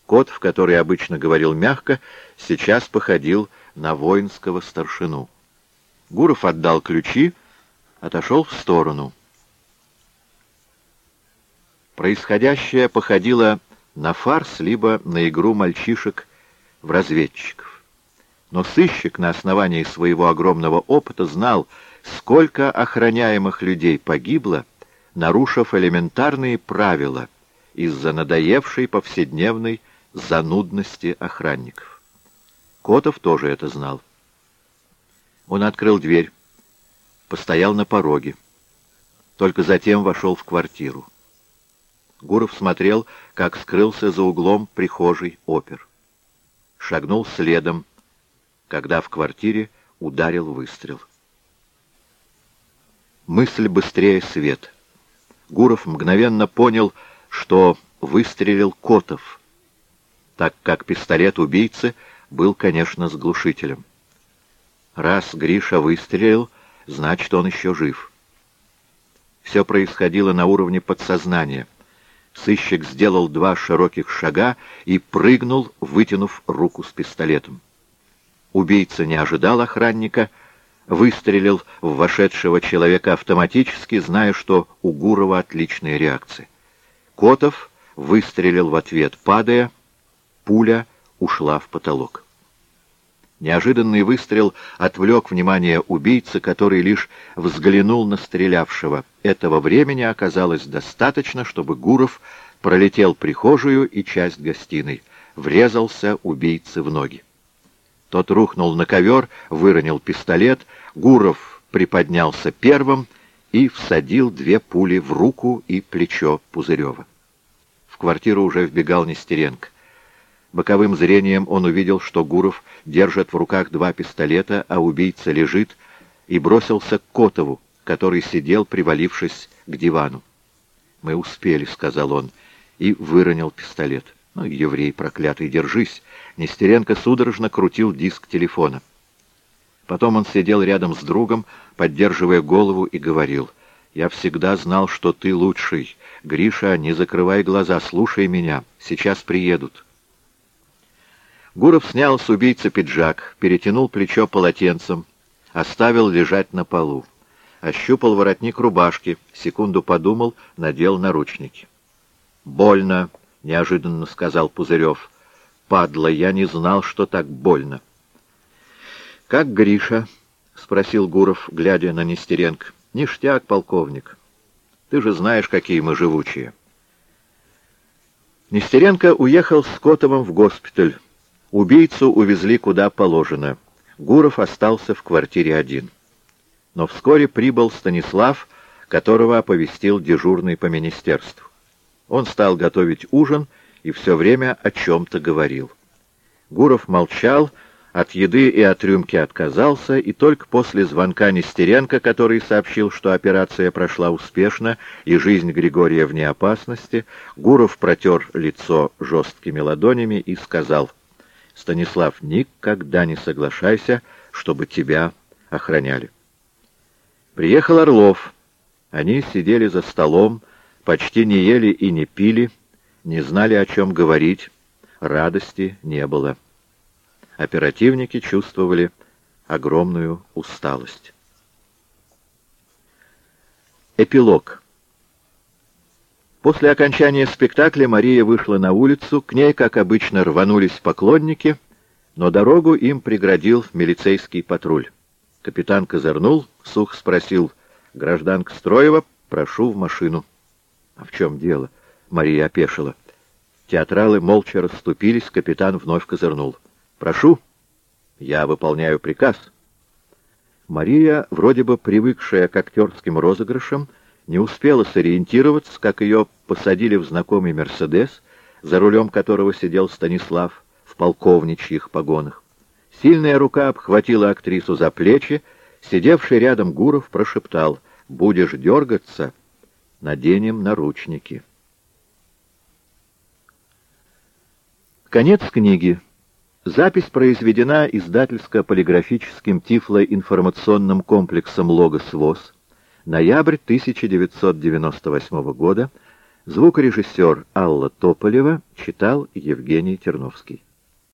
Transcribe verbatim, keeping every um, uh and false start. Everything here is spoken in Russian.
Котов, который обычно говорил мягко, сейчас походил на воинского старшину. Гуров отдал ключи, отошел в сторону. Происходящее походило на фарс, либо на игру мальчишек в разведчиков. Но сыщик на основании своего огромного опыта знал, сколько охраняемых людей погибло, нарушив элементарные правила из-за надоевшей повседневной занудности охранников. Котов тоже это знал. Он открыл дверь, постоял на пороге, только затем вошел в квартиру. Гуров смотрел, как скрылся за углом прихожей опер. Шагнул следом, когда в квартире ударил выстрел. Мысль быстрее свет. Гуров мгновенно понял, что выстрелил Котов, так как пистолет убийцы был, конечно, с глушителем. Раз Гриша выстрелил, значит, он еще жив. Все происходило на уровне подсознания. Сыщик сделал два широких шага и прыгнул, вытянув руку с пистолетом. Убийца не ожидал охранника, выстрелил в вошедшего человека автоматически, зная, что у Гурова отличная реакция. Котов выстрелил в ответ, падая, пуля ушла в потолок. Неожиданный выстрел отвлек внимание убийцы, который лишь взглянул на стрелявшего. Этого времени оказалось достаточно, чтобы Гуров пролетел прихожую и часть гостиной. Врезался убийце в ноги. Тот рухнул на ковер, выронил пистолет. Гуров приподнялся первым и всадил две пули в руку и плечо Пузырева. В квартиру уже вбегал Нестеренко. Боковым зрением он увидел, что Гуров держит в руках два пистолета, а убийца лежит, и бросился к Котову, который сидел, привалившись к дивану. «Мы успели», — сказал он, и выронил пистолет. «Ну, еврей проклятый, держись!» Нестеренко судорожно крутил диск телефона. Потом он сидел рядом с другом, поддерживая голову, и говорил: «Я всегда знал, что ты лучший. Гриша, не закрывай глаза, слушай меня. Сейчас приедут». Гуров снял с убийцы пиджак, перетянул плечо полотенцем, оставил лежать на полу. Ощупал воротник рубашки, секунду подумал, надел наручники. «Больно», — неожиданно сказал Пузырев. «Падла, я не знал, что так больно». «Как Гриша?» — спросил Гуров, глядя на Нестеренко. «Ништяк, полковник. Ты же знаешь, какие мы живучие». Нестеренко уехал с Котовым в госпиталь. Убийцу увезли куда положено. Гуров остался в квартире один. Но вскоре прибыл Станислав, которого оповестил дежурный по министерству. Он стал готовить ужин и все время о чем-то говорил. Гуров молчал, от еды и от рюмки отказался, и только после звонка Нестеренко, который сообщил, что операция прошла успешно и жизнь Григория вне опасности, Гуров протер лицо жесткими ладонями и сказал: «Станислав, никогда не соглашайся, чтобы тебя охраняли». Приехал Орлов. Они сидели за столом, почти не ели и не пили, не знали, о чем говорить, радости не было. Оперативники чувствовали огромную усталость. Эпилог. После окончания спектакля Мария вышла на улицу, к ней, как обычно, рванулись поклонники, но дорогу им преградил милицейский патруль. Капитан козырнул, сухо спросил: «Гражданка Строева, прошу в машину». «А в чем дело?» — Мария опешила. Театралы молча расступились, капитан вновь козырнул. «Прошу, я выполняю приказ». Мария, вроде бы привыкшая к актерским розыгрышам, не успела сориентироваться, как ее посадили в знакомый «Мерседес», за рулем которого сидел Станислав в полковничьих погонах. Сильная рука обхватила актрису за плечи, сидевший рядом Гуров прошептал: «Будешь дергаться, наденем наручники». Конец книги. Запись произведена издательско-полиграфическим тифлоинформационным комплексом «Логос ВОС». Ноябрь тысяча девятьсот девяносто восьмого года. Звукорежиссер Алла Тополева читал Евгений Терновский.